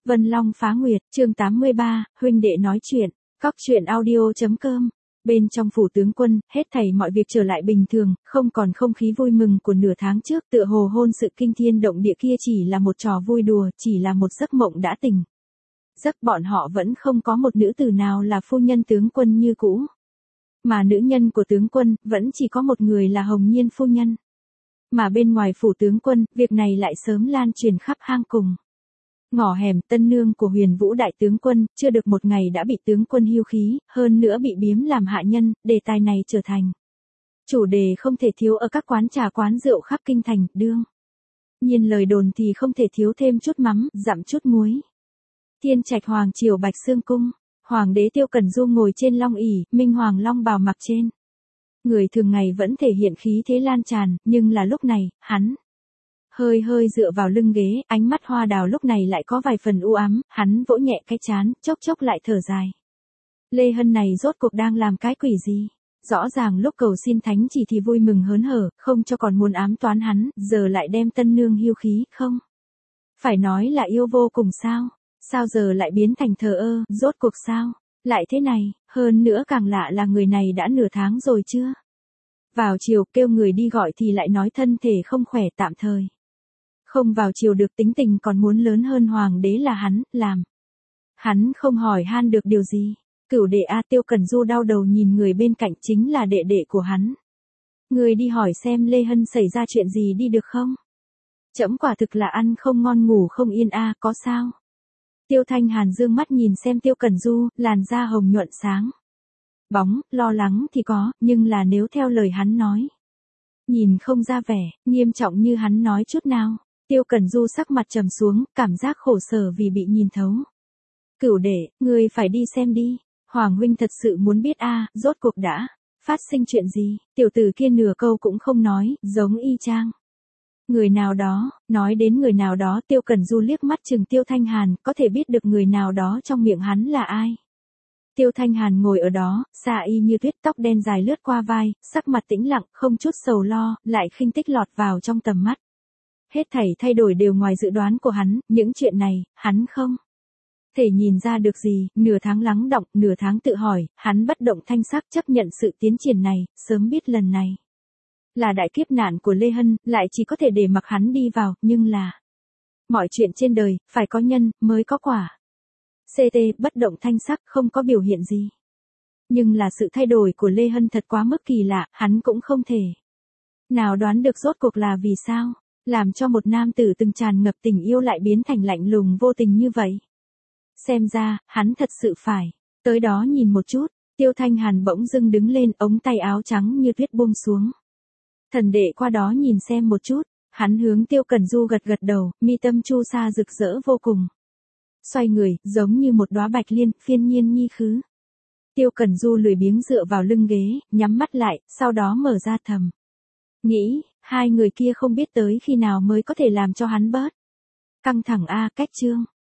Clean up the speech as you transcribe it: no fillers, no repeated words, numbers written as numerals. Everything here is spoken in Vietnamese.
Vân Long Phá Nguyệt, chương 83, huynh đệ nói chuyện, Cóc truyện audio.com. Bên trong phủ tướng quân, hết thảy mọi việc trở lại bình thường, không còn không khí vui mừng của nửa tháng trước, tựa hồ hôn sự kinh thiên động địa kia chỉ là một trò vui đùa, chỉ là một giấc mộng đã tỉnh. Giấc bọn họ vẫn không có một nữ tử nào là phu nhân tướng quân như cũ. Mà nữ nhân của tướng quân, vẫn chỉ có một người là Hồng Nhiên phu nhân. Mà bên ngoài phủ tướng quân, việc này lại sớm lan truyền khắp hang cùng. Ngõ hẻm tân nương của Huyền Vũ đại tướng quân, chưa được một ngày đã bị tướng quân hưu khí, hơn nữa bị biếm làm hạ nhân, đề tài này trở thành chủ đề không thể thiếu ở các quán trà quán rượu khắp kinh thành, đương nhiên lời đồn thì không thể thiếu thêm chút mắm, dặm chút muối. Thiên Trạch hoàng triều Bạch Xương cung, hoàng đế Tiêu Cẩn Du ngồi trên long ỷ, minh hoàng long bào mặc trên. Người thường ngày vẫn thể hiện khí thế lan tràn, nhưng là lúc này, hắn hơi hơi dựa vào lưng ghế, ánh mắt hoa đào lúc này lại có vài phần u ám, hắn vỗ nhẹ cái trán, chốc chốc lại thở dài. Lê Hân này rốt cuộc đang làm cái quỷ gì? Rõ ràng lúc cầu xin thánh chỉ thì vui mừng hớn hở, không cho còn muốn ám toán hắn, giờ lại đem tân nương hưu khí, không? Phải nói là yêu vô cùng sao? Sao giờ lại biến thành thờ ơ, rốt cuộc sao? Lại thế này, hơn nữa càng lạ là người này đã nửa tháng rồi chưa? Vào chiều kêu người đi gọi thì lại nói thân thể không khỏe tạm thời. Không vào chiều được tính tình còn muốn lớn hơn hoàng đế là hắn, làm. Hắn không hỏi han được điều gì. Cửu đệ A Tiêu Cẩn Du đau đầu nhìn người bên cạnh chính là đệ đệ của hắn. Người đi hỏi xem Lê Hân xảy ra chuyện gì đi được không? Trẫm quả thực là ăn không ngon ngủ không yên a, có sao? Tiêu Thanh Hàn dương mắt nhìn xem Tiêu Cẩn Du, làn da hồng nhuận sáng bóng, lo lắng thì có, nhưng là nếu theo lời hắn nói, nhìn không ra vẻ nghiêm trọng như hắn nói chút nào. Tiêu Cẩn Du sắc mặt trầm xuống, cảm giác khổ sở vì bị nhìn thấu. Cửu đệ, ngươi phải đi xem đi. Hoàng huynh thật sự muốn biết a, rốt cuộc đã phát sinh chuyện gì? Tiểu tử kia nửa câu cũng không nói, giống y chang. Người nào đó, nói đến người nào đó, Tiêu Cẩn Du liếc mắt chừng Tiêu Thanh Hàn, có thể biết được người nào đó trong miệng hắn là ai. Tiêu Thanh Hàn ngồi ở đó, xa y như tuyết, tóc đen dài lướt qua vai, sắc mặt tĩnh lặng, không chút sầu lo, lại khinh tích lọt vào trong tầm mắt. Hết thảy thay đổi đều ngoài dự đoán của hắn, những chuyện này, hắn không thể nhìn ra được gì, nửa tháng lắng đọng, nửa tháng tự hỏi, hắn bất động thanh sắc chấp nhận sự tiến triển này, sớm biết lần này là đại kiếp nạn của Lê Hân, lại chỉ có thể để mặc hắn đi vào, nhưng là mọi chuyện trên đời, phải có nhân, mới có quả. CT, bất động thanh sắc, không có biểu hiện gì. Nhưng là sự thay đổi của Lê Hân thật quá mức kỳ lạ, hắn cũng không thể nào đoán được rốt cuộc là vì sao, làm cho một nam tử từng tràn ngập tình yêu lại biến thành lạnh lùng vô tình như vậy. Xem ra, hắn thật sự phải tới đó nhìn một chút. Tiêu Thanh Hàn bỗng dưng đứng lên, ống tay áo trắng như tuyết buông xuống. Thần đệ qua đó nhìn xem một chút. Hắn hướng Tiêu Cẩn Du gật gật đầu, mi tâm chu sa rực rỡ vô cùng. Xoay người, giống như một đóa bạch liên, phiên nhiên nhi khứ. Tiêu Cẩn Du lười biếng dựa vào lưng ghế, nhắm mắt lại, sau đó mở ra thầm nghĩ, hai người kia không biết tới khi nào mới có thể làm cho hắn bớt căng thẳng a. Cách chương